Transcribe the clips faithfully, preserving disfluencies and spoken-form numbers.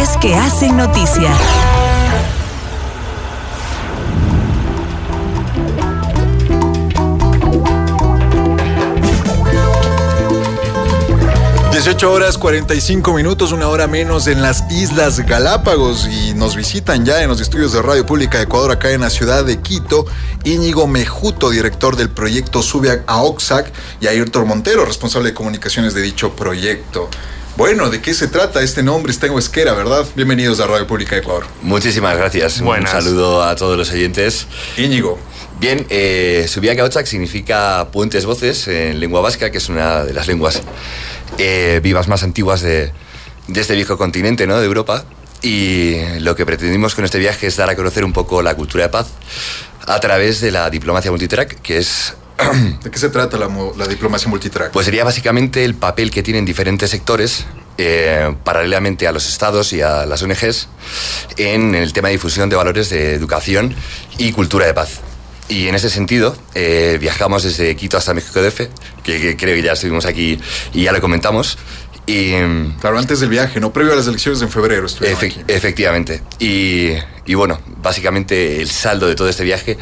Voces que hacen noticia. dieciocho horas cuarenta y cinco minutos, una hora menos en las Islas Galápagos, y nos visitan ya en los estudios de Radio Pública de Ecuador, acá en la ciudad de Quito, Íñigo Mejuto, director del proyecto Subiac Aoxac, y Ayrton Montero, responsable de comunicaciones de dicho proyecto. Bueno, ¿de qué se trata? Este nombre está en euskera, ¿verdad? Bienvenidos a Radio Pública de Ecuador. Muchísimas gracias. Buenas. Un saludo a todos los oyentes. Íñigo. Bien, eh, Subiac Aoxac significa puentes voces en lengua vasca, que es una de las lenguas eh, vivas más antiguas de, de este viejo continente, ¿no?, de Europa. Y lo que pretendimos con este viaje es dar a conocer un poco la cultura de paz a través de la diplomacia multitrack, que es... ¿De qué se trata la, la diplomacia multitrack? Pues sería básicamente el papel que tienen diferentes sectores, eh, paralelamente a los estados y a las O N Ges, en el tema de difusión de valores de educación y cultura de paz. Y en ese sentido, eh, viajamos desde Quito hasta México D F, que, que creo que ya estuvimos aquí y ya lo comentamos. Y, claro, antes del viaje, ¿no? Previo a las elecciones en febrero estuvimos efe- aquí. Efectivamente. Y, y bueno, básicamente el saldo de todo este viaje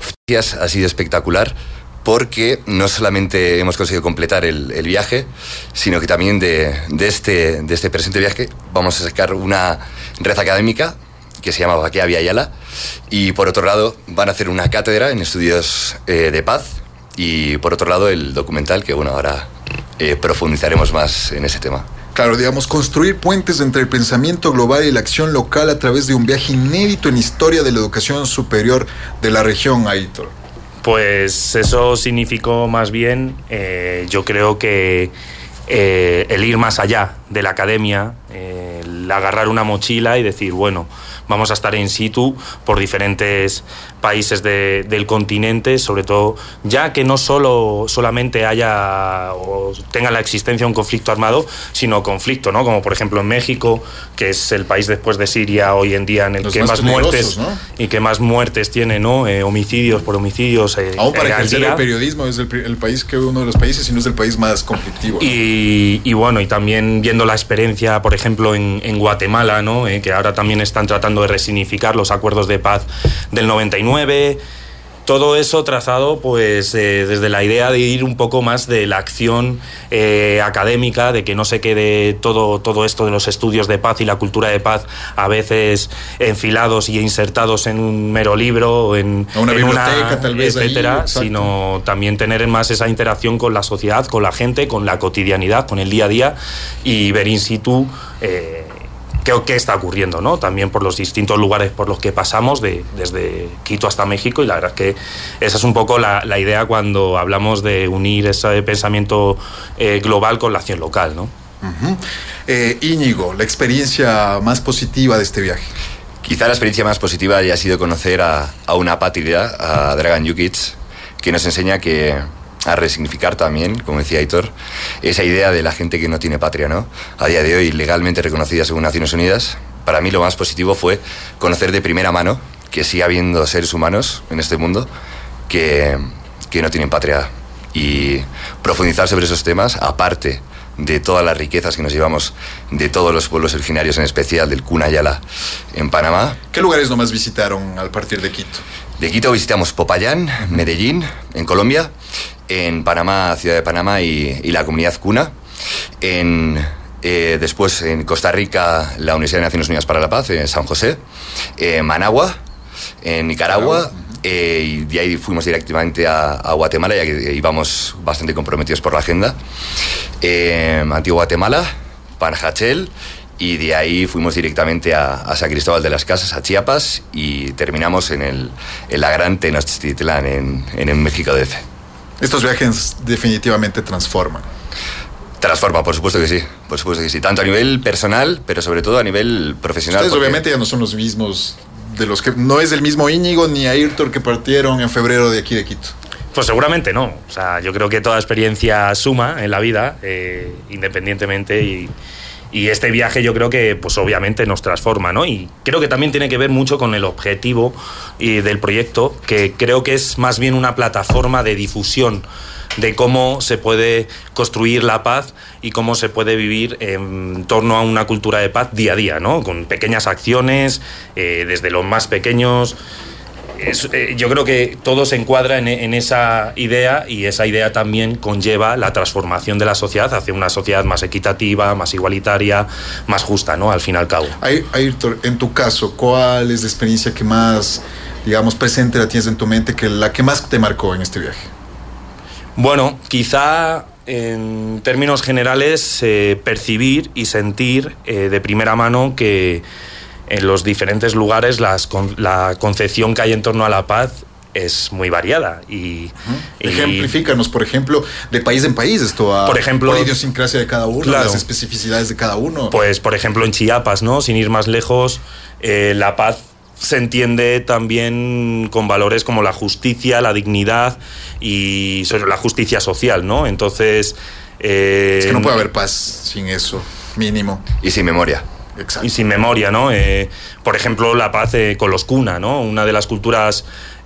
ha sido espectacular, porque no solamente hemos conseguido completar el, el viaje, sino que también de, de, este, de este presente viaje vamos a sacar una red académica que se llama Baquea Vía Yala, y por otro lado van a hacer una cátedra en estudios eh, de paz, y por otro lado el documental, que bueno, ahora eh, profundizaremos más en ese tema. Claro, digamos, construir puentes entre el pensamiento global y la acción local a través de un viaje inédito en historia de la educación superior de la región, Aitor. Pues eso significó más bien, eh, yo creo que eh, el ir más allá de la academia, eh, el agarrar una mochila y decir, bueno, vamos a estar in situ por diferentes países de, del continente, sobre todo ya que no solo solamente haya o tenga la existencia de un conflicto armado, sino conflicto, ¿no? Como por ejemplo en México, que es el país después de Siria hoy en día en el Los que más más muertes, ¿no? y que más muertes tiene, ¿no? Eh, homicidios por homicidios. Eh, Aún para eh, ejercer día. el periodismo es el, el país que uno de los países, y no es el país más conflictivo, ¿no? Y, y bueno, y también viendo la experiencia, por ejemplo, en, en Guatemala, ¿no? Eh, que ahora también están tratando de resignificar los acuerdos de paz del noventa y nueve. Todo eso trazado pues eh, desde la idea de ir un poco más de la acción eh, académica, de que no se quede todo, todo esto de los estudios de paz y la cultura de paz a veces enfilados y insertados en un mero libro, en una en biblioteca, una, tal vez, etcétera, ahí, sino también tener más esa interacción con la sociedad, con la gente, con la cotidianidad, con el día a día, y ver in situ eh, ¿Qué, ¿Qué está ocurriendo, ¿no? También por los distintos lugares por los que pasamos, de, desde Quito hasta México, y la verdad es que esa es un poco la, la idea cuando hablamos de unir ese pensamiento eh, global con la acción local, ¿no? Uh-huh. eh, Íñigo, la experiencia más positiva de este viaje. Quizá la experiencia más positiva haya sido conocer a, a una patria, a Dragan Jukic, que nos enseña que a resignificar también, como decía Aitor, esa idea de la gente que no tiene patria, ¿no? A día de hoy, legalmente reconocida según Naciones Unidas. Para mí lo más positivo fue conocer de primera mano que sigue habiendo seres humanos en este mundo que, que no tienen patria, y profundizar sobre esos temas, aparte de todas las riquezas que nos llevamos de todos los pueblos originarios, en especial del Kuna Yala en Panamá. ¿Qué lugares nomás visitaron al partir de Quito? De Quito visitamos Popayán, Medellín, en Colombia, en Panamá, Ciudad de Panamá y, y la comunidad Kuna, en, eh, después en Costa Rica, la Universidad de Naciones Unidas para la Paz, en San José, en Managua, en Nicaragua, eh, y de ahí fuimos directamente a, a Guatemala, ya que íbamos bastante comprometidos por la agenda, eh, Antigua Guatemala, Panajachel, y de ahí fuimos directamente a, a San Cristóbal de las Casas, a Chiapas, y terminamos en, el, en la gran Tenochtitlán, en, en el México D F. Estos viajes definitivamente transforman. Transforma, por supuesto que sí, por supuesto que sí, tanto a nivel personal, pero sobre todo a nivel profesional. Ustedes porque... obviamente ya no son los mismos, de los que no es el mismo Íñigo ni Ayrton que partieron en febrero de aquí de Quito. Pues seguramente no. O sea, yo creo que toda experiencia suma en la vida, eh, independientemente, y, y este viaje yo creo que pues obviamente nos transforma, ¿no? Y creo que también tiene que ver mucho con el objetivo y del proyecto, que creo que es más bien una plataforma de difusión de cómo se puede construir la paz y cómo se puede vivir en torno a una cultura de paz día a día, ¿no? Con pequeñas acciones, eh, desde los más pequeños. Es, eh, yo creo que todo se encuadra en, en esa idea, y esa idea también conlleva la transformación de la sociedad hacia una sociedad más equitativa, más igualitaria, más justa, ¿no? Al fin y al cabo. Ayrton, en tu caso, ¿cuál es la experiencia que más, digamos, presente la tienes en tu mente, que la que más te marcó en este viaje? Bueno, quizá en términos generales eh, percibir y sentir eh, de primera mano que en los diferentes lugares las, la concepción que hay en torno a la paz es muy variada. Y, uh-huh. Ejemplifícanos, por ejemplo, de país en país, esto a, por ejemplo, por la idiosincrasia de cada uno, claro, las especificidades de cada uno. Pues, por ejemplo, en Chiapas, ¿no? Sin ir más lejos, eh, la paz se entiende también con valores como la justicia, la dignidad y sobre la justicia social, ¿no? Entonces... Eh, es que no puede haber paz sin eso, mínimo. Y sin memoria. Exacto. Y sin memoria, ¿no? Eh, por ejemplo, la paz eh, con los Kuna, ¿no? Una de las culturas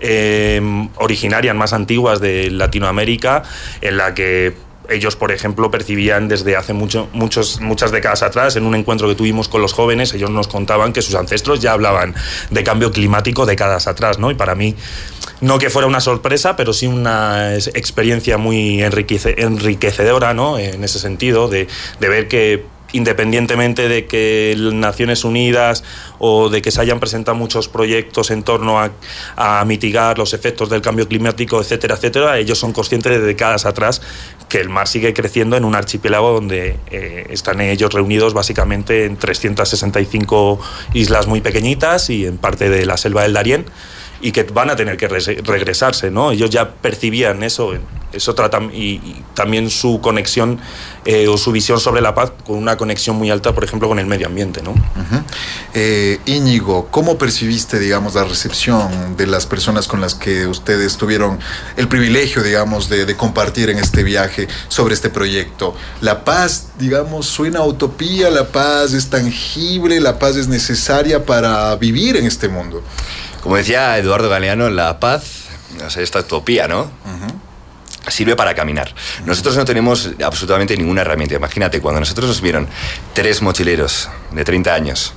eh, originarias más antiguas de Latinoamérica, en la que ellos, por ejemplo, percibían desde hace mucho, muchos, muchas décadas atrás, en un encuentro que tuvimos con los jóvenes, ellos nos contaban que sus ancestros ya hablaban de cambio climático décadas atrás, ¿no? Y para mí, no que fuera una sorpresa, pero sí una experiencia muy enriquece, enriquecedora, ¿no? En ese sentido, de, de ver que independientemente de que Naciones Unidas o de que se hayan presentado muchos proyectos en torno a, a mitigar los efectos del cambio climático, etcétera, etcétera, ellos son conscientes de décadas atrás que el mar sigue creciendo en un archipiélago donde eh, están ellos reunidos básicamente en trescientas sesenta y cinco islas muy pequeñitas y en parte de la selva del Darién, y que van a tener que regresarse, ¿no? Ellos ya percibían eso, eso trata, y, y también su conexión eh, o su visión sobre la paz con una conexión muy alta, por ejemplo, con el medio ambiente, ¿no? Uh-huh. eh, Íñigo, ¿cómo percibiste, digamos, la recepción de las personas con las que ustedes tuvieron el privilegio, digamos, de, de compartir en este viaje sobre este proyecto? La paz, digamos, suena a utopía, la paz es tangible, la paz es necesaria para vivir en este mundo. Como decía Eduardo Galeano, la paz, o sea, esta utopía, ¿no? Uh-huh. Sirve para caminar. Uh-huh. Nosotros no tenemos absolutamente ninguna herramienta. Imagínate, cuando nosotros nos vieron tres mochileros de treinta años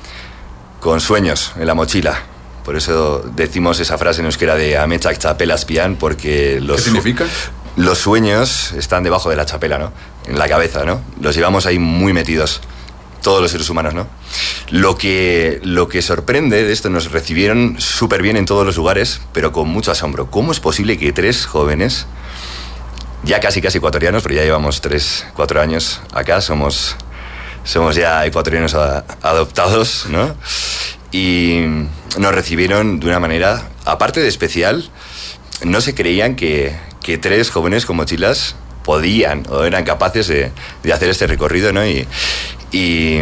con sueños en la mochila, por eso decimos esa frase en euskera de Ametsak txapelas pian, porque los... ¿Qué significa? Los sueños están debajo de la chapela, ¿no? En la cabeza, ¿no? Los llevamos ahí muy metidos. Todos los seres humanos, ¿no? Lo que, lo que sorprende de esto, nos recibieron súper bien en todos los lugares, pero con mucho asombro. ¿Cómo es posible que tres jóvenes, ya casi casi ecuatorianos, pero ya llevamos tres, cuatro años acá, somos, somos ya ecuatorianos a, adoptados, ¿no? Y nos recibieron de una manera, aparte de especial, no se creían que, que tres jóvenes con mochilas podían o eran capaces de, de hacer este recorrido, ¿no? Y, y,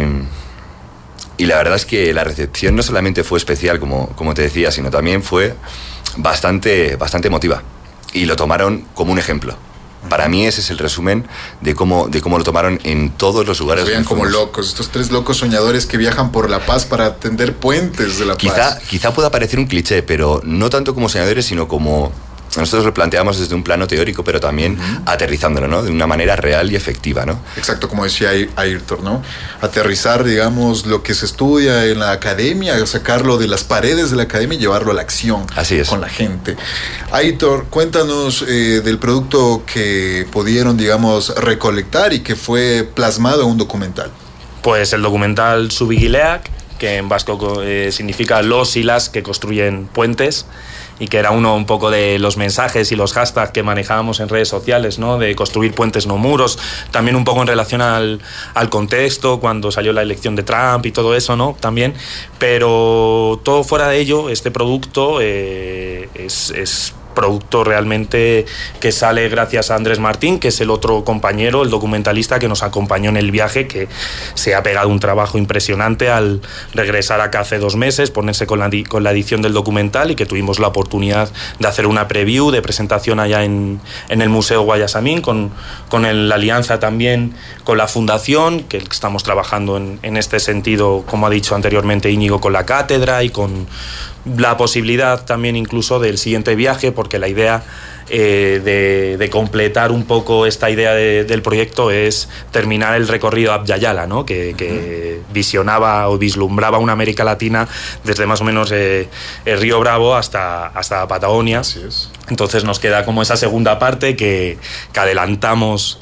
y la verdad es que la recepción no solamente fue especial, como, como te decía, sino también fue bastante, bastante emotiva. Y lo tomaron como un ejemplo. Para mí ese es el resumen de cómo, de cómo lo tomaron en todos los lugares. Se veían como locos, estos tres locos soñadores que viajan por la paz para tender puentes de la quizá, paz. Quizá pueda parecer un cliché, pero no tanto como soñadores, sino como... Nosotros lo planteamos desde un plano teórico, pero también uh-huh. aterrizándolo, ¿no? De una manera real y efectiva, ¿no? Exacto, como decía Ayrton, ¿no? Aterrizar, digamos, lo que se estudia en la academia, sacarlo de las paredes de la academia y llevarlo a la acción. Así es. Con la gente. Ayrton, cuéntanos eh, del producto que pudieron, digamos, recolectar y que fue plasmado en un documental. Pues el documental Zubigileak, que en vasco eh, significa los y las que construyen puentes, y que era uno un poco de los mensajes y los hashtags que manejábamos en redes sociales, ¿no? De construir puentes, no muros, también un poco en relación al, al contexto, cuando salió la elección de Trump y todo eso, ¿no? También, pero todo fuera de ello, este producto eh, es... es producto realmente que sale gracias a Andrés Martín, que es el otro compañero, el documentalista que nos acompañó en el viaje, que se ha pegado un trabajo impresionante al regresar acá hace dos meses, ponerse con la, con la edición del documental, y que tuvimos la oportunidad de hacer una preview de presentación allá en, en el Museo Guayasamín, con, con el, la alianza también con la Fundación, que estamos trabajando en, en este sentido, como ha dicho anteriormente Íñigo, con la cátedra y con la posibilidad también incluso del siguiente viaje, porque la idea eh, de, de completar un poco esta idea de, del proyecto es terminar el recorrido Abya Yala, ¿no? que, que visionaba o vislumbraba una América Latina desde más o menos eh, el Río Bravo hasta, hasta Patagonia. Así es. Entonces nos queda como esa segunda parte que, que adelantamos.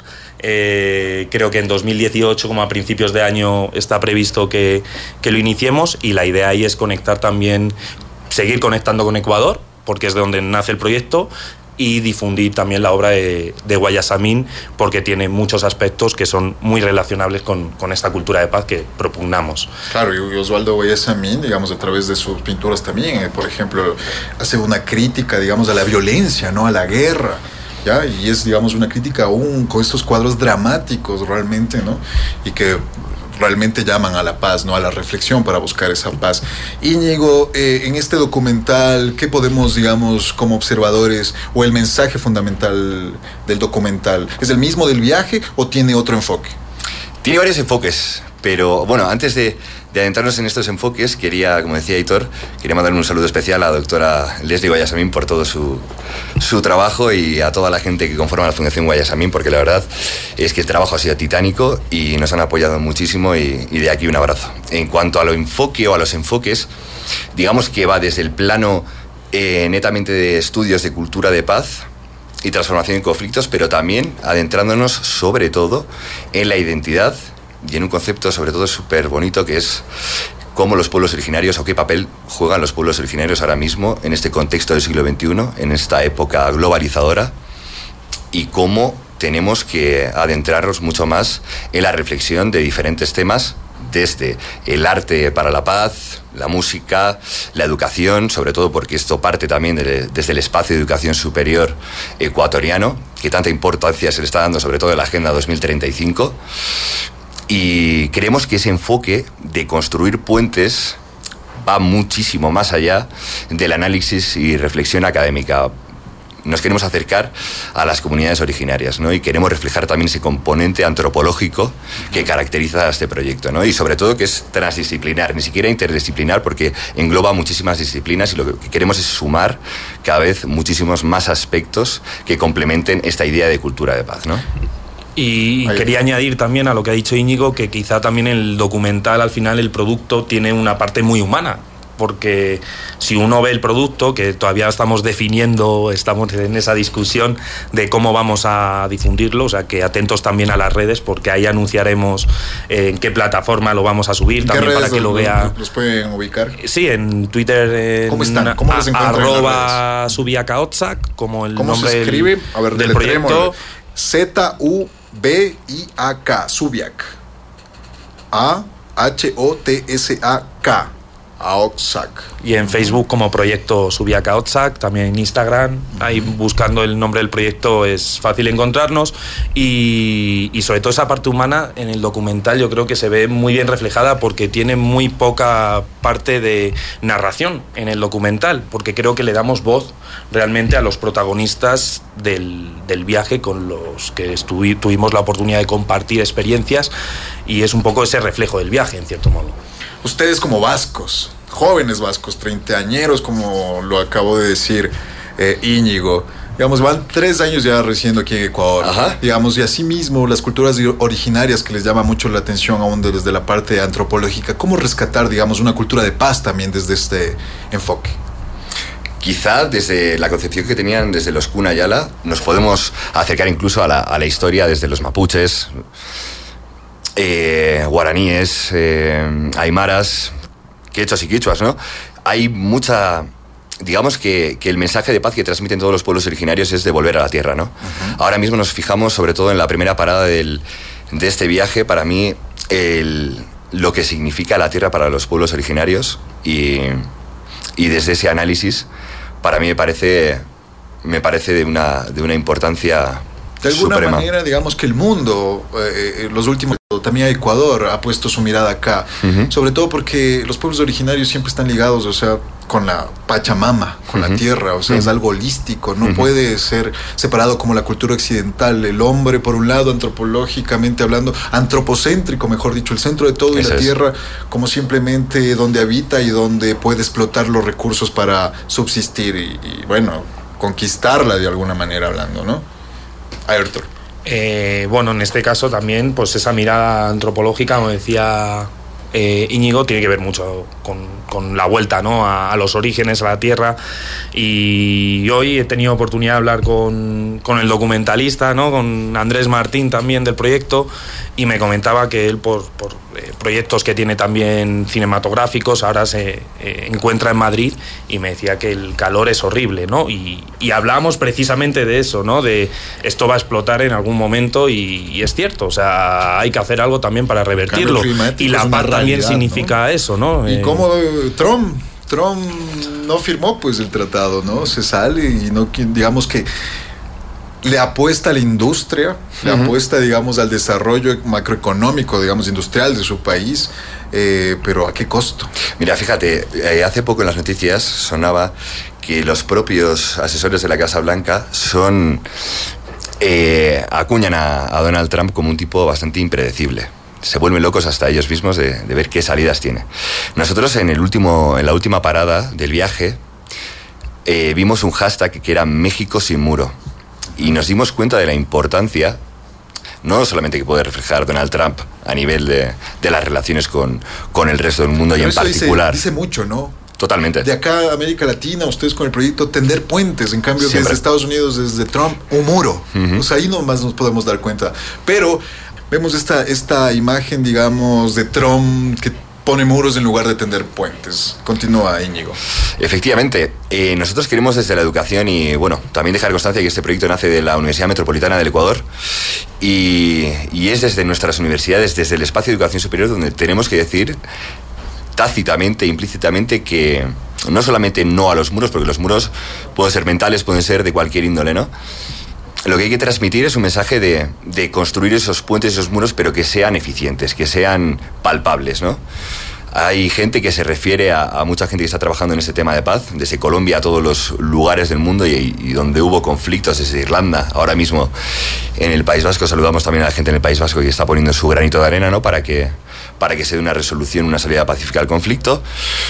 Eh, creo que en dos mil dieciocho, como a principios de año, está previsto que, que lo iniciemos, y la idea ahí es conectar también, seguir conectando con Ecuador, porque es de donde nace el proyecto, y difundir también la obra de, de Guayasamín, porque tiene muchos aspectos que son muy relacionables con, con esta cultura de paz que propugnamos. Claro, y Osvaldo Guayasamín, digamos, a través de sus pinturas también, eh, por ejemplo, hace una crítica, digamos, a la violencia, ¿no? A la guerra. ¿Ya? Y es, digamos, una crítica aún con estos cuadros dramáticos realmente, ¿no? Y que realmente llaman a la paz, ¿no? A la reflexión para buscar esa paz. Íñigo, eh, en este documental, ¿qué podemos, digamos, como observadores, o el mensaje fundamental del documental? ¿Es el mismo del viaje o tiene otro enfoque? Tiene varios enfoques, pero bueno, antes de, de adentrarnos en estos enfoques, quería, como decía Aitor, quería mandar un saludo especial a la doctora Leslie Guayasamín por todo su, su trabajo, y a toda la gente que conforma la Fundación Guayasamín, porque la verdad es que el trabajo ha sido titánico y nos han apoyado muchísimo, y, y de aquí un abrazo. En cuanto a lo enfoque o a los enfoques, digamos que va desde el plano eh, netamente de estudios de cultura de paz y transformación en conflictos, pero también adentrándonos sobre todo en la identidad y en un concepto sobre todo súper bonito, que es cómo los pueblos originarios, o qué papel juegan los pueblos originarios ahora mismo en este contexto del siglo veintiuno, en esta época globalizadora, y cómo tenemos que adentrarnos mucho más en la reflexión de diferentes temas, desde el arte para la paz, la música, la educación, sobre todo porque esto parte también de, desde el espacio de educación superior ecuatoriano, que tanta importancia se le está dando, sobre todo en la Agenda dos mil treinta y cinco, y creemos que ese enfoque de construir puentes va muchísimo más allá del análisis y reflexión académica. Nos queremos acercar a las comunidades originarias, ¿no? Y queremos reflejar también ese componente antropológico que caracteriza a este proyecto, ¿no? Y sobre todo que es transdisciplinar, ni siquiera interdisciplinar, porque engloba muchísimas disciplinas, y lo que queremos es sumar cada vez muchísimos más aspectos que complementen esta idea de cultura de paz, ¿no? Y Ahí. quería añadir también a lo que ha dicho Íñigo, que quizá también el documental, al final, el producto tiene una parte muy humana, porque si uno ve el producto, que todavía estamos definiendo, estamos en esa discusión de cómo vamos a difundirlo, o sea que atentos también a las redes, porque ahí anunciaremos en qué plataforma lo vamos a subir, también para que lo vea. ¿Los pueden ubicar? Sí, en Twitter, en ¿Cómo están? ¿Cómo los encuentran? Arroba Subiacaotsac, como el ¿Cómo nombre se escribe? del, a ver, del proyecto. Z U B I A K, Subiac. A H O T S A K. Aotsac. Y en Facebook como Proyecto Subiacaotsac, también en Instagram, uh-huh. Ahí buscando el nombre del proyecto es fácil encontrarnos, y, y sobre todo esa parte humana en el documental yo creo que se ve muy bien reflejada, porque tiene muy poca parte de narración en el documental, porque creo que le damos voz realmente a los protagonistas del, del viaje, con los que estuvi, tuvimos la oportunidad de compartir experiencias, y es un poco ese reflejo del viaje en cierto modo. Ustedes como vascos, jóvenes vascos, treintañeros, como lo acabo de decir eh, Íñigo, digamos, van tres años ya residiendo aquí en Ecuador. Ajá. Digamos, y asimismo las culturas originarias, que les llama mucho la atención aún desde la parte antropológica. ¿Cómo rescatar, digamos, una cultura de paz también desde este enfoque? Quizá desde la concepción que tenían desde los Kuna Yala nos podemos acercar incluso a la, a la historia desde los mapuches, Eh, guaraníes, eh, aymaras, quechuas y quichuas, ¿no? Hay mucha... Digamos que, que el mensaje de paz que transmiten todos los pueblos originarios es de volver a la tierra, ¿no? Uh-huh. Ahora mismo nos fijamos sobre todo en la primera parada del, de este viaje, para mí, el, lo que significa la tierra para los pueblos originarios, y, y desde ese análisis, para mí me parece, me parece de una, de una importancia de alguna suprema. manera, digamos que el mundo, eh, los últimos, también Ecuador ha puesto su mirada acá, uh-huh. sobre todo porque los pueblos originarios siempre están ligados, o sea, con la Pachamama, con uh-huh. la tierra, o sea, uh-huh. es algo holístico, no uh-huh. puede ser separado como la cultura occidental. El hombre, por un lado, antropológicamente hablando, antropocéntrico, mejor dicho, el centro de todo, y la es. tierra como simplemente donde habita y donde puede explotar los recursos para subsistir y, y bueno, conquistarla de alguna manera hablando, ¿no? Ayrton. Eh, bueno, en este caso también, pues esa mirada antropológica, como decía eh, Íñigo, tiene que ver mucho con, con la vuelta, ¿no?, a, a los orígenes, a la tierra. Y hoy he tenido oportunidad de hablar con, con el documentalista, ¿no?, con Andrés Martín también del proyecto, y me comentaba que él por, por eh, proyectos que tiene también cinematográficos ahora se eh, encuentra en Madrid, y me decía que el calor es horrible, ¿no? Y, y hablábamos precisamente de eso, ¿no?, de esto va a explotar en algún momento, y, y es cierto, o sea, hay que hacer algo también para revertirlo, y la paz también significa, ¿no?, eso, ¿no? Y eh, como Trump Trump no firmó pues el tratado, ¿no? Se sale y no, digamos que le apuesta a la industria, uh-huh. le apuesta, digamos, al desarrollo macroeconómico, digamos, industrial de su país, eh, pero ¿a qué costo? Mira, fíjate, eh, hace poco en las noticias sonaba que los propios asesores de la Casa Blanca son eh, acuñan a, a Donald Trump como un tipo bastante impredecible. Se vuelven locos hasta ellos mismos de, de ver qué salidas tiene. Nosotros en, el último, en la última parada del viaje eh, vimos un hashtag que era México sin muro. Y nos dimos cuenta de la importancia, no solamente que puede reflejar Donald Trump a nivel de, de las relaciones con, con el resto del mundo, pero y en particular... Dice, dice mucho, ¿no? Totalmente. De acá a América Latina, ustedes con el proyecto tender puentes, en cambio Siempre. Desde Estados Unidos, desde Trump, un muro. Uh-huh. O sea, ahí nomás nos podemos dar cuenta. Pero vemos esta, esta imagen, digamos, de Trump que pone muros en lugar de tender puentes. Continúa, Íñigo. Efectivamente, eh, nosotros queremos desde la educación y, bueno, también dejar constancia que este proyecto nace de la Universidad Metropolitana del Ecuador y, y es desde nuestras universidades, desde el espacio de educación superior, donde tenemos que decir tácitamente, implícitamente, que no solamente no a los muros, porque los muros pueden ser mentales, pueden ser de cualquier índole, ¿no? Lo que hay que transmitir es un mensaje de, de construir esos puentes, esos muros, pero que sean eficientes, que sean palpables, ¿no? Hay gente que se refiere a, a mucha gente que está trabajando en este tema de paz, desde Colombia a todos los lugares del mundo y, y donde hubo conflictos, desde Irlanda, ahora mismo en el País Vasco. Saludamos también a la gente en el País Vasco que está poniendo su granito de arena, ¿no?, para que, para que se dé una resolución, una salida pacífica al conflicto.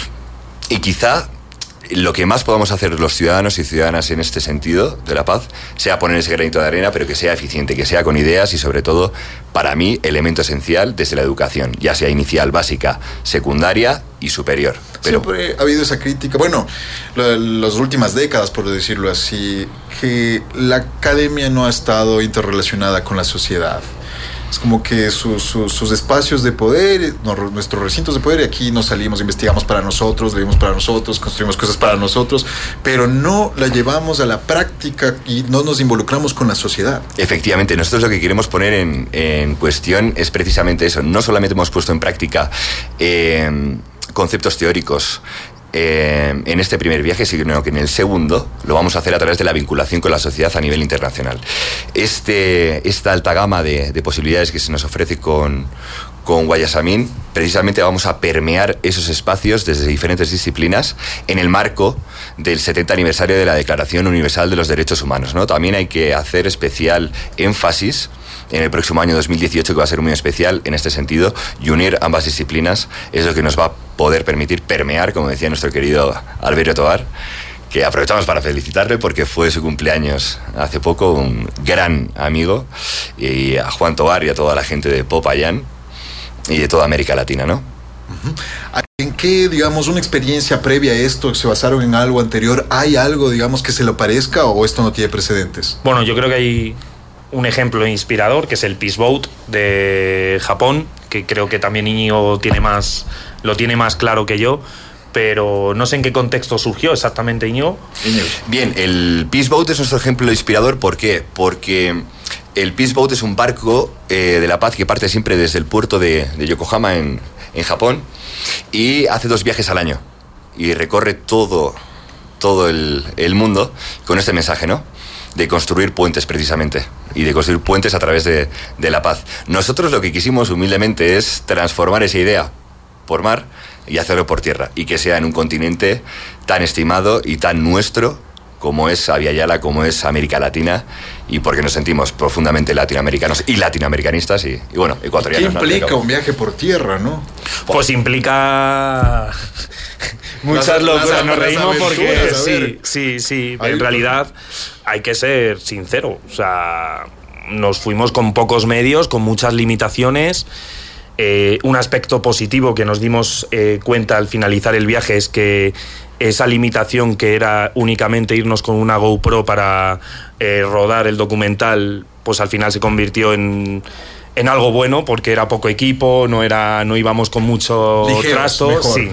Y quizá lo que más podamos hacer los ciudadanos y ciudadanas en este sentido de la paz sea poner ese granito de arena, pero que sea eficiente, que sea con ideas y, sobre todo, para mí, elemento esencial desde la educación, ya sea inicial, básica, secundaria y superior. Pero siempre ha habido esa crítica, bueno, las últimas décadas, por decirlo así, que la academia no ha estado interrelacionada con la sociedad. Es como que su, su, sus espacios de poder, nuestros recintos de poder, y aquí nos salimos, investigamos para nosotros, leímos para nosotros, construimos cosas para nosotros, pero no la llevamos a la práctica y no nos involucramos con la sociedad. Efectivamente, nosotros lo que queremos poner en, en cuestión es precisamente eso. No solamente hemos puesto en práctica eh, conceptos teóricos Eh, en este primer viaje, sino que en el segundo lo vamos a hacer a través de la vinculación con la sociedad a nivel internacional. Este, esta alta gama de, de posibilidades que se nos ofrece con, con Guayasamín, precisamente vamos a permear esos espacios desde diferentes disciplinas en el marco del setenta aniversario de la Declaración Universal de los Derechos Humanos, ¿no? También hay que hacer especial énfasis en el próximo año dos mil dieciocho, que va a ser muy especial en este sentido, y unir ambas disciplinas es lo que nos va a poder permitir permear, como decía nuestro querido Alberio Tovar, que aprovechamos para felicitarle porque fue su cumpleaños hace poco, un gran amigo, y a Juan Tovar y a toda la gente de Popayán y de toda América Latina, ¿no? ¿En qué, digamos, una experiencia previa a esto se basaron en algo anterior? ¿Hay algo, digamos, que se lo parezca o esto no tiene precedentes? Bueno, yo creo que hay un ejemplo inspirador, que es el Peace Boat de Japón, que creo que también Íñigo tiene más, lo tiene más claro que yo, pero no sé en qué contexto surgió exactamente, Íñigo. Bien, el Peace Boat es nuestro ejemplo inspirador. ¿Por qué? Porque el Peace Boat es un barco eh, de la paz que parte siempre desde el puerto de, de Yokohama en, en Japón y hace dos viajes al año y recorre todo, todo el, el mundo con este mensaje, ¿no?, de construir puentes precisamente y de construir puentes a través de, de la paz. Nosotros lo que quisimos humildemente es transformar esa idea por mar y hacerlo por tierra, y que sea en un continente tan estimado y tan nuestro como es Abya Yala, como es América Latina, y porque nos sentimos profundamente latinoamericanos y latinoamericanistas y, y bueno, ecuatorianos. ¿Qué implica un viaje por tierra, no? Pues implica muchas locuras. Nos reímos porque sí, sí, sí. En realidad hay que ser sincero. O sea, nos fuimos con pocos medios, con muchas limitaciones. Eh, un aspecto positivo que nos dimos eh, cuenta al finalizar el viaje es que esa limitación que era únicamente irnos con una GoPro para eh, rodar el documental, pues al final se convirtió en, en algo bueno, porque era poco equipo, no era, no íbamos con mucho Ligeros, trasto. mejor. Sí.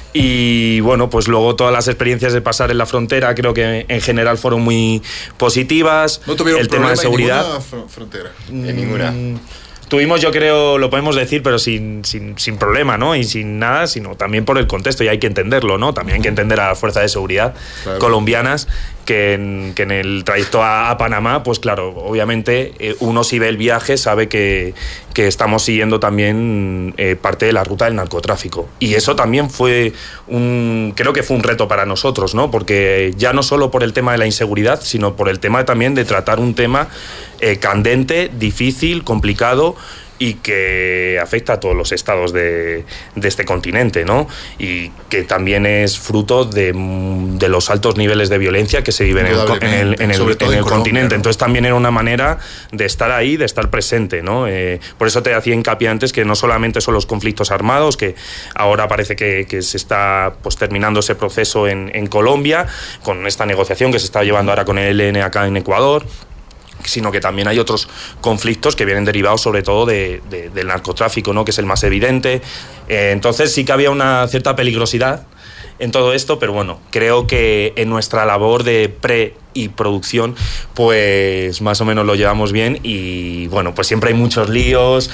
Y bueno, pues luego todas las experiencias de pasar en la frontera creo que en general fueron muy positivas. ¿No tuvieron el tema de seguridad en ninguna frontera? En ninguna. Mm, Tuvimos, yo creo, lo podemos decir, pero sin, sin, sin problema, ¿no? Y sin nada, sino también por el contexto, y hay que entenderlo, ¿no? También hay que entender a las fuerzas de seguridad claro. colombianas que en, que en el trayecto a, a Panamá, pues claro, obviamente eh, uno si ve el viaje sabe que, que estamos siguiendo también eh, parte de la ruta del narcotráfico. Y eso también fue un, creo que fue un reto para nosotros, ¿no? Porque ya no solo por el tema de la inseguridad, sino por el tema también de tratar un tema eh, candente, difícil, complicado, y que afecta a todos los estados de, de este continente, ¿no? Y que también es fruto de, de los altos niveles de violencia que se viven en el, en el, en el, en el Colombia, continente. ¿No? Entonces también era una manera de estar ahí, de estar presente, ¿no? Eh, por eso te hacía hincapié antes que no solamente son los conflictos armados, que ahora parece que, que se está pues, terminando ese proceso en, en Colombia, con esta negociación que se está llevando ahora con el E L N acá en Ecuador, sino que también hay otros conflictos que vienen derivados sobre todo de, de, del narcotráfico, ¿no? Que es el más evidente. Eh, entonces sí que había una cierta peligrosidad en todo esto, pero bueno, creo que en nuestra labor de pre y producción, pues más o menos lo llevamos bien. Y bueno, pues siempre hay muchos líos,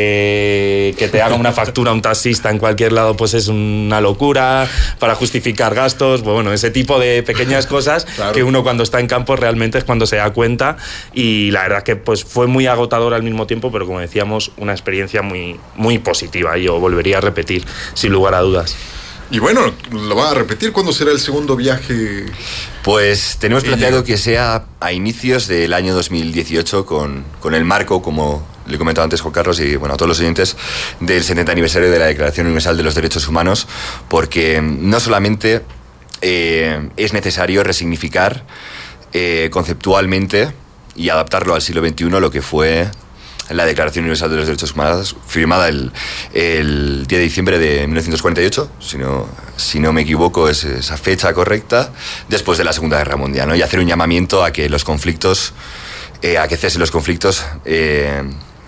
eh, que te haga una factura un taxista en cualquier lado pues es una locura, para justificar gastos, pues bueno, ese tipo de pequeñas cosas claro. que uno cuando está en campo realmente es cuando se da cuenta. Y la verdad que pues fue muy agotador al mismo tiempo, pero como decíamos, una experiencia muy, muy positiva, y yo volvería a repetir sin lugar a dudas. Y bueno, lo va a repetir. ¿Cuándo será el segundo viaje? Pues tenemos planteado que sea a inicios del año dos mil dieciocho, con, con el marco, como le comentaba antes Juan Carlos y bueno, a todos los oyentes, del setenta aniversario de la Declaración Universal de los Derechos Humanos, porque no solamente eh, es necesario resignificar eh, conceptualmente y adaptarlo al siglo veintiuno lo que fue la Declaración Universal de los Derechos Humanos, firmada el, el diez de diciembre de mil novecientos cuarenta y ocho, si no, si no me equivoco es esa fecha correcta, después de la Segunda Guerra Mundial, ¿no? Y hacer un llamamiento a que los conflictos, eh, a que cesen los conflictos eh,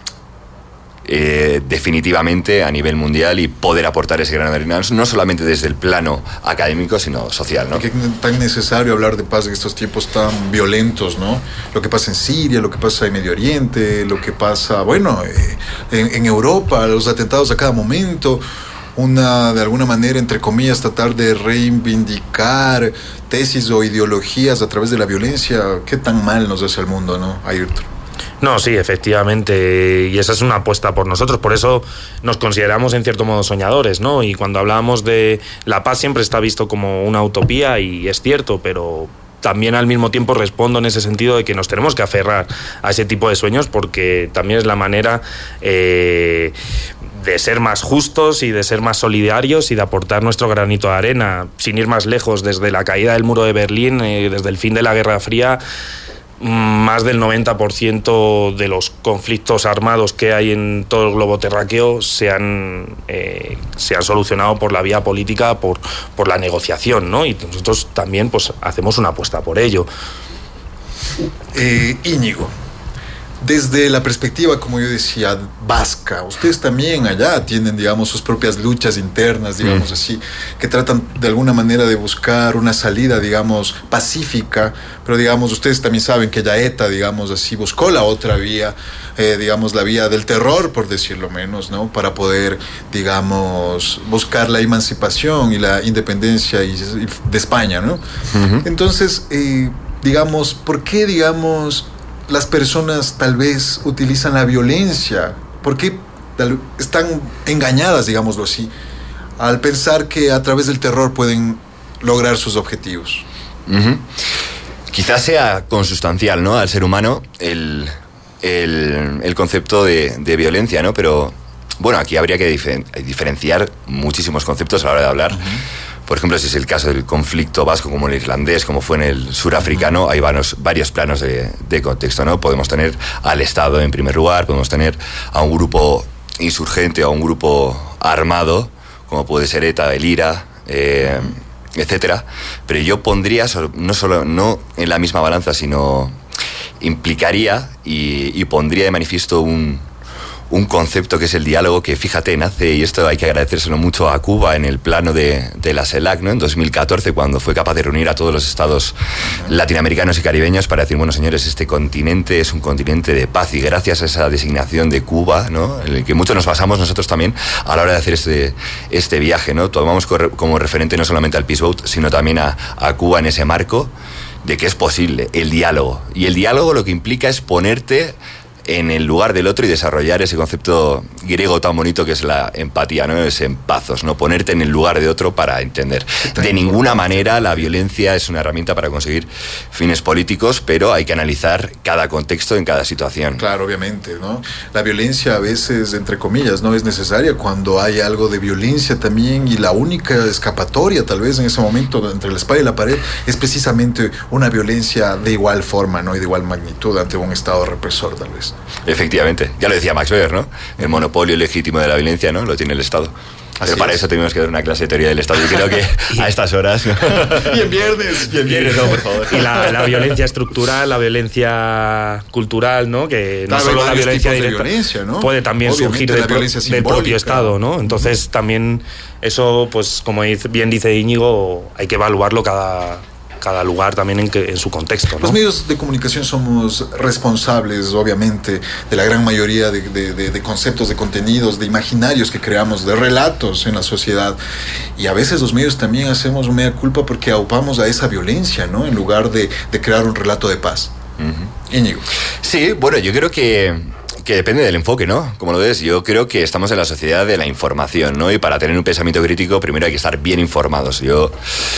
eh, definitivamente a nivel mundial, y poder aportar ese grano de arena, no solamente desde el plano académico, sino social, ¿no? ¿Por qué es tan necesario hablar de paz en estos tiempos tan violentos, ¿no? Lo que pasa en Siria, lo que pasa en Medio Oriente, lo que pasa, bueno, eh, en, en Europa, los atentados a cada momento, una, de alguna manera, entre comillas, tratar de reivindicar tesis o ideologías a través de la violencia. ¿Qué tan mal nos hace al mundo, no, Ayrton? No, sí, efectivamente, y esa es una apuesta por nosotros, por eso nos consideramos en cierto modo soñadores, ¿no? Y cuando hablábamos de la paz siempre está visto como una utopía, y es cierto, pero también al mismo tiempo respondo en ese sentido de que nos tenemos que aferrar a ese tipo de sueños, porque también es la manera eh, de ser más justos y de ser más solidarios y de aportar nuestro granito de arena. Sin ir más lejos, desde la caída del muro de Berlín, eh, desde el fin de la Guerra Fría, más del noventa por ciento de los conflictos armados que hay en todo el globo terráqueo se han, eh, se han solucionado por la vía política, por, por la negociación, ¿no? Y nosotros también pues, hacemos una apuesta por ello. Eh, Íñigo, desde la perspectiva, como yo decía, vasca, ustedes también allá tienen, digamos, sus propias luchas internas, digamos mm. así, que tratan de alguna manera de buscar una salida, digamos, pacífica, pero, digamos, ustedes también saben que ya ETA, digamos así, buscó la otra vía, eh, digamos, la vía del terror, por decirlo menos, ¿no? Para poder, digamos, buscar la emancipación y la independencia y, y de España, ¿no? Uh-huh. Entonces, eh, digamos, ¿por qué, digamos, las personas tal vez utilizan la violencia? ¿Por qué están engañadas, digámoslo así? al pensar que a través del terror pueden lograr sus objetivos. Uh-huh. Quizás sea consustancial, ¿no?, al ser humano el, el, el concepto de, de violencia, ¿no? Pero bueno, aquí habría que difer- diferenciar muchísimos conceptos a la hora de hablar. Uh-huh. Por ejemplo, si es el caso del conflicto vasco, como el irlandés, como fue en el surafricano, uh-huh. hay varios, varios planos de, de contexto, ¿no? Podemos tener al Estado en primer lugar, podemos tener a un grupo insurgente, a un grupo armado, como puede ser ETA, el IRA, eh, etcétera. Pero yo pondría, no solo no en la misma balanza, sino implicaría y, y pondría de manifiesto un, un concepto que es el diálogo, que fíjate, nace, y esto hay que agradecérselo mucho a Cuba en el plano de, de la CELAC, ¿no?, en dos mil catorce, cuando fue capaz de reunir a todos los estados latinoamericanos y caribeños para decir, bueno, señores, este continente es un continente de paz, y gracias a esa designación de Cuba, ¿no?, en el que mucho nos basamos nosotros también a la hora de hacer este, este viaje, ¿no?, tomamos como referente no solamente al Peace Boat, sino también a, a Cuba en ese marco de que es posible el diálogo. Y el diálogo lo que implica es ponerte en el lugar del otro y desarrollar ese concepto griego tan bonito que es la empatía, ¿no? Es empazos, ¿no? Ponerte en el lugar de otro para entender. De ninguna manera la violencia es una herramienta para conseguir fines políticos, pero hay que analizar cada contexto en cada situación. Claro, obviamente, ¿no? La violencia a veces, entre comillas, no es necesaria cuando hay algo de violencia también, y la única escapatoria tal vez en ese momento entre la espada y la pared es precisamente una violencia de igual forma, ¿no?, y de igual magnitud ante un estado represor tal vez. Efectivamente, ya lo decía Max Weber, ¿no? El monopolio legítimo de la violencia, ¿no?, lo tiene el Estado. Pero para eso tenemos que dar una clase de teoría del Estado, y creo que a estas horas, ¿no? Y en viernes. Y en viernes, no, por favor. Y la, la violencia estructural, la violencia cultural, ¿no? Que no claro, solo la violencia de directa, violencia, ¿no?, puede también obviamente surgir del, pro, del propio Estado, ¿no? Entonces uh-huh. también eso, pues como bien dice Íñigo, hay que evaluarlo cada... cada lugar también en, que, en su contexto, ¿no? Los medios de comunicación somos responsables, obviamente, de la gran mayoría de, de, de, de conceptos, de contenidos, de imaginarios que creamos, de relatos en la sociedad. Y a veces los medios también hacemos un mea culpa porque aupamos a esa violencia, ¿no?, en lugar de, de crear un relato de paz. Uh-huh. Íñigo. Sí, bueno, yo creo que... que depende del enfoque, ¿no? Como lo ves, yo creo que estamos en la sociedad de la información, ¿no? Y para tener un pensamiento crítico, primero hay que estar bien informados. Yo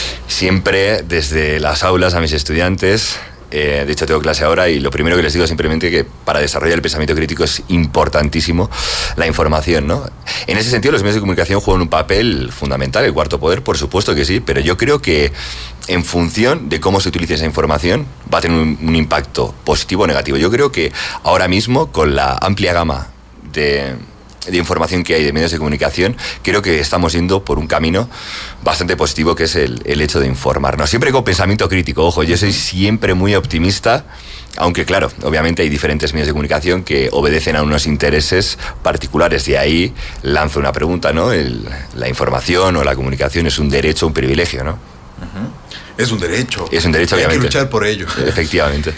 siempre, desde las aulas a mis estudiantes, eh, de hecho tengo clase ahora, y lo primero que les digo es simplemente que para desarrollar el pensamiento crítico es importantísimo la información, ¿no? En ese sentido, los medios de comunicación juegan un papel fundamental, el cuarto poder, por supuesto que sí, pero yo creo que en función de cómo se utilice esa información va a tener un, un impacto positivo o negativo. Yo creo que ahora mismo, con la amplia gama de, de información que hay de medios de comunicación, creo que estamos yendo por un camino bastante positivo, que es el, el hecho de informarnos. Siempre con pensamiento crítico, ojo, yo soy siempre muy optimista, aunque claro, obviamente hay diferentes medios de comunicación que obedecen a unos intereses particulares. De ahí lanzo una pregunta, ¿no? El, la información o la comunicación es un derecho o un privilegio, ¿no? Uh-huh. Es un derecho. Es un derecho, obviamente. Hay que luchar por ello. Efectivamente.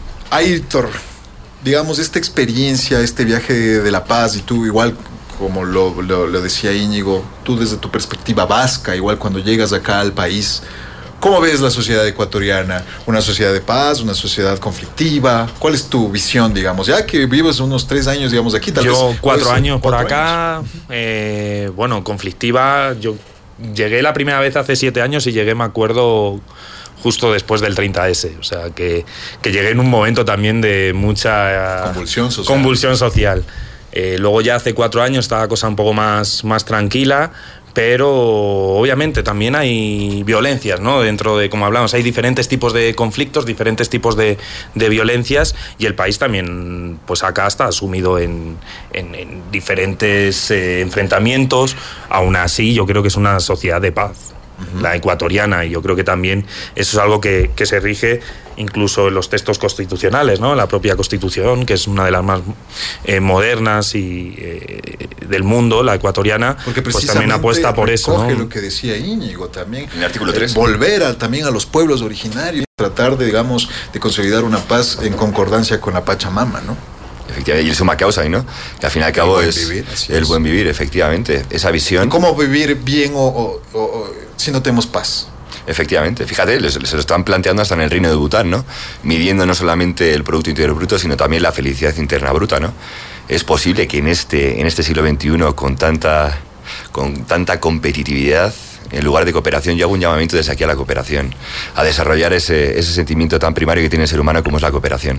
Aitor, digamos, esta experiencia, este viaje de la paz, y tú igual, como lo, lo, lo decía Íñigo, tú desde tu perspectiva vasca, igual cuando llegas acá al país, ¿cómo ves la sociedad ecuatoriana? ¿Una sociedad de paz? ¿Una sociedad conflictiva? ¿Cuál es tu visión, digamos? Ya que vives unos tres años, digamos, aquí, tal yo vez... Yo cuatro años por acá, años. Eh, bueno, conflictiva, yo... Llegué la primera vez hace siete años y llegué, me acuerdo, justo después del treinta ese. O sea, que, que llegué en un momento también de mucha... Convulsión social. Convulsión social. Eh, luego ya hace cuatro años estaba la cosa un poco más, más tranquila, pero obviamente también hay violencias, ¿no? Dentro de, como hablamos, hay diferentes tipos de conflictos, diferentes tipos de, de violencias, y el país también, pues acá está sumido en, en, en diferentes eh, enfrentamientos. Aún así, yo creo que es una sociedad de paz, uh-huh. la ecuatoriana, y yo creo que también eso es algo que, que se rige incluso en los textos constitucionales, ¿no? La propia Constitución, que es una de las más eh, modernas y eh, del mundo, la ecuatoriana, porque pues también apuesta por eso, ¿no? Lo que decía Íñigo también, en el artículo tres. Eh, volver a, también a los pueblos originarios, tratar de, digamos, de consolidar una paz en concordancia con la Pachamama, ¿no? Efectivamente, y el suma causa, ¿no? Que al fin y al cabo el es vivir, el es. buen vivir, efectivamente, esa visión. ¿Cómo vivir bien o, o, o, o si no tenemos paz? Efectivamente, fíjate, se lo están planteando hasta en el Reino de Bután, ¿no? Midiendo no solamente el Producto Interior Bruto, sino también la felicidad interna bruta, ¿no? Es posible que en este, en este siglo veintiuno, con tanta con tanta competitividad, en lugar de cooperación. Yo hago un llamamiento desde aquí a la cooperación, a desarrollar ese, ese sentimiento tan primario que tiene el ser humano como es la cooperación,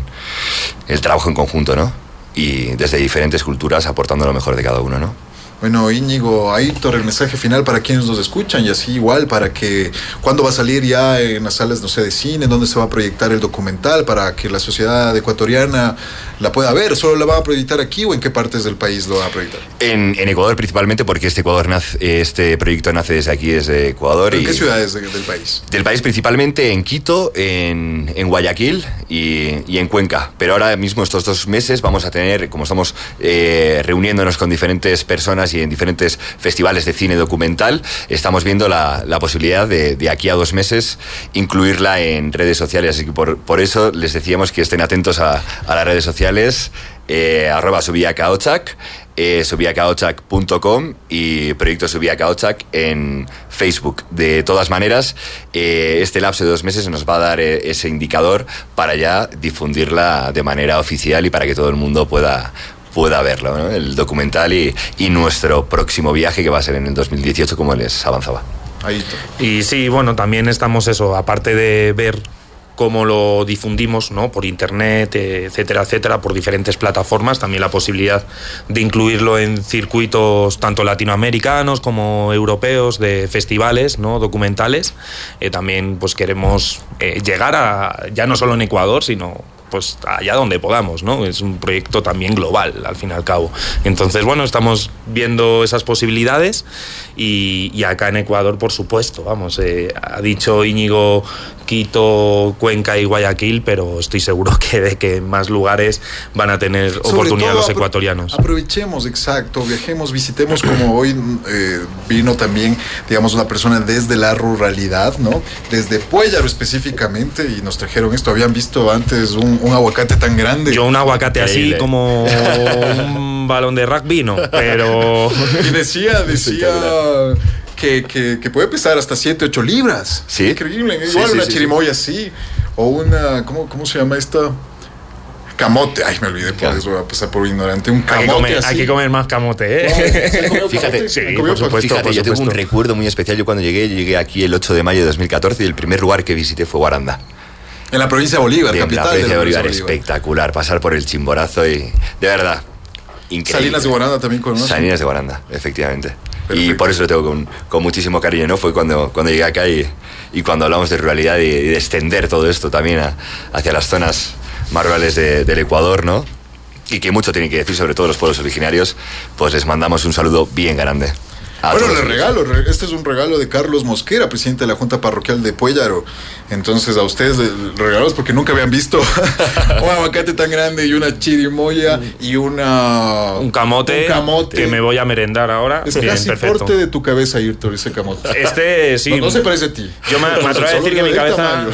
el trabajo en conjunto, ¿no? Y desde diferentes culturas aportando lo mejor de cada uno, ¿no? Bueno, Íñigo, Aitor, el mensaje final para quienes nos escuchan y así igual para que cuándo va a salir ya en las salas, no sé, de cine, dónde se va a proyectar el documental para que la sociedad ecuatoriana la pueda ver. ¿Solo la va a proyectar aquí o en qué partes del país lo va a proyectar? En, en Ecuador principalmente, porque este Ecuador nace, este proyecto nace desde aquí, desde Ecuador. ¿En y qué ciudades de, del país? Del país principalmente en Quito, en, en Guayaquil y, y en Cuenca. Pero ahora mismo estos dos meses vamos a tener, como estamos eh, reuniéndonos con diferentes personas y en diferentes festivales de cine documental, estamos viendo la, la posibilidad de, de aquí a dos meses incluirla en redes sociales. Así que por, por eso les decíamos que estén atentos a, a las redes sociales, eh, arroba subiacaochac, eh, subiacaochac punto com y Proyecto Subiacaochac en Facebook. De todas maneras, eh, este lapso de dos meses nos va a dar eh, ese indicador para ya difundirla de manera oficial y para que todo el mundo pueda pueda verlo, ¿no? El documental y, y nuestro próximo viaje que va a ser en el dos mil dieciocho, como les avanzaba. Ahí. Y sí, bueno, también estamos eso, aparte de ver cómo lo difundimos, ¿no? Por internet, etcétera, etcétera, por diferentes plataformas, también la posibilidad de incluirlo en circuitos tanto latinoamericanos como europeos de festivales, ¿no? Documentales. Eh, también pues queremos eh, llegar a, ya no solo en Ecuador, sino pues allá donde podamos, ¿no? Es un proyecto también global, al fin y al cabo. Entonces, bueno, estamos viendo esas posibilidades y, y acá en Ecuador, por supuesto, vamos, eh, ha dicho Íñigo Quito, Cuenca y Guayaquil, pero estoy seguro que de que en más lugares van a tener Sobre oportunidad todo, los ecuatorianos. Aprovechemos, exacto, viajemos, visitemos, como hoy eh, vino también, digamos, una persona desde la ruralidad, ¿no? Desde Puellaro específicamente, y nos trajeron esto. Habían visto antes un, un aguacate tan grande. Yo un aguacate Increíble. así como un balón de rugby, no, pero... Y decía, decía... Que, que, que puede pesar hasta siete, ocho libras. Sí. Increíble. Sí, Igual sí, una sí, chirimoya así. O una... ¿cómo, ¿Cómo se llama esta? Camote. Ay, me olvidé, por eso voy a pasar por ignorante. Un Hay que, camote comer, así. hay que comer más camote, ¿eh? Fíjate, sí, ¿Han por comido? supuesto. Fíjate, yo tengo un supuesto. recuerdo muy especial. Yo cuando llegué, llegué aquí el ocho de mayo de dos mil catorce y el primer lugar que visité fue Guaranda. En la provincia de Bolívar, De capital la provincia de Bolívar, Bolívar. espectacular. Pasar por el Chimborazo y, de verdad, increíble. Salinas de Guaranda también conoces. Salinas de Guaranda, efectivamente. Perfecto. Y por eso lo tengo con, con muchísimo cariño, ¿no? Fue cuando, cuando llegué acá y, y cuando hablamos de ruralidad y, y de extender todo esto también a, hacia las zonas más rurales de, del Ecuador, ¿no? Y que mucho tienen que decir sobre todos los pueblos originarios, pues les mandamos un saludo bien grande. Bueno, le regalo, este es un regalo de Carlos Mosquera, presidente de la Junta Parroquial de Puellaro. Entonces a ustedes les regalamos porque nunca habían visto un aguacate tan grande y una chirimoya y una... Un camote, un camote que me voy a merendar ahora. Es Bien, casi perfecto. porte de tu cabeza, Ayrton, ese camote. Este sí. No, no se parece a ti. Yo me, me atrevo a decir que mi cabeza...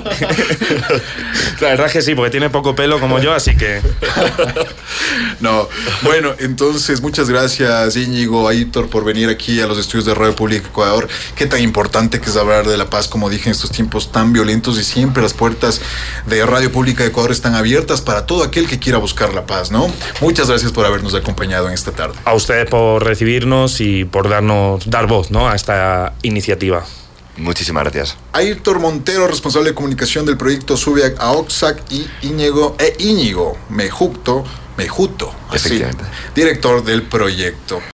La verdad es que sí, porque tiene poco pelo como yo, así que... No, bueno, entonces muchas gracias, Íñigo, Aitor, por venir aquí a los estudios de Radio Pública Ecuador. Qué tan importante que es hablar de la paz, como dije, en estos tiempos tan violentos, y siempre las puertas de Radio Pública de Ecuador están abiertas para todo aquel que quiera buscar la paz, ¿no? Muchas gracias por habernos acompañado en esta tarde. A ustedes por recibirnos y por darnos dar voz, ¿no? a esta iniciativa. Muchísimas gracias. Aitor Montero, responsable de comunicación del proyecto Subiacaochac, y Íñigo, e Íñigo Mejuto, Mejuto, así, Efectivamente. director del proyecto.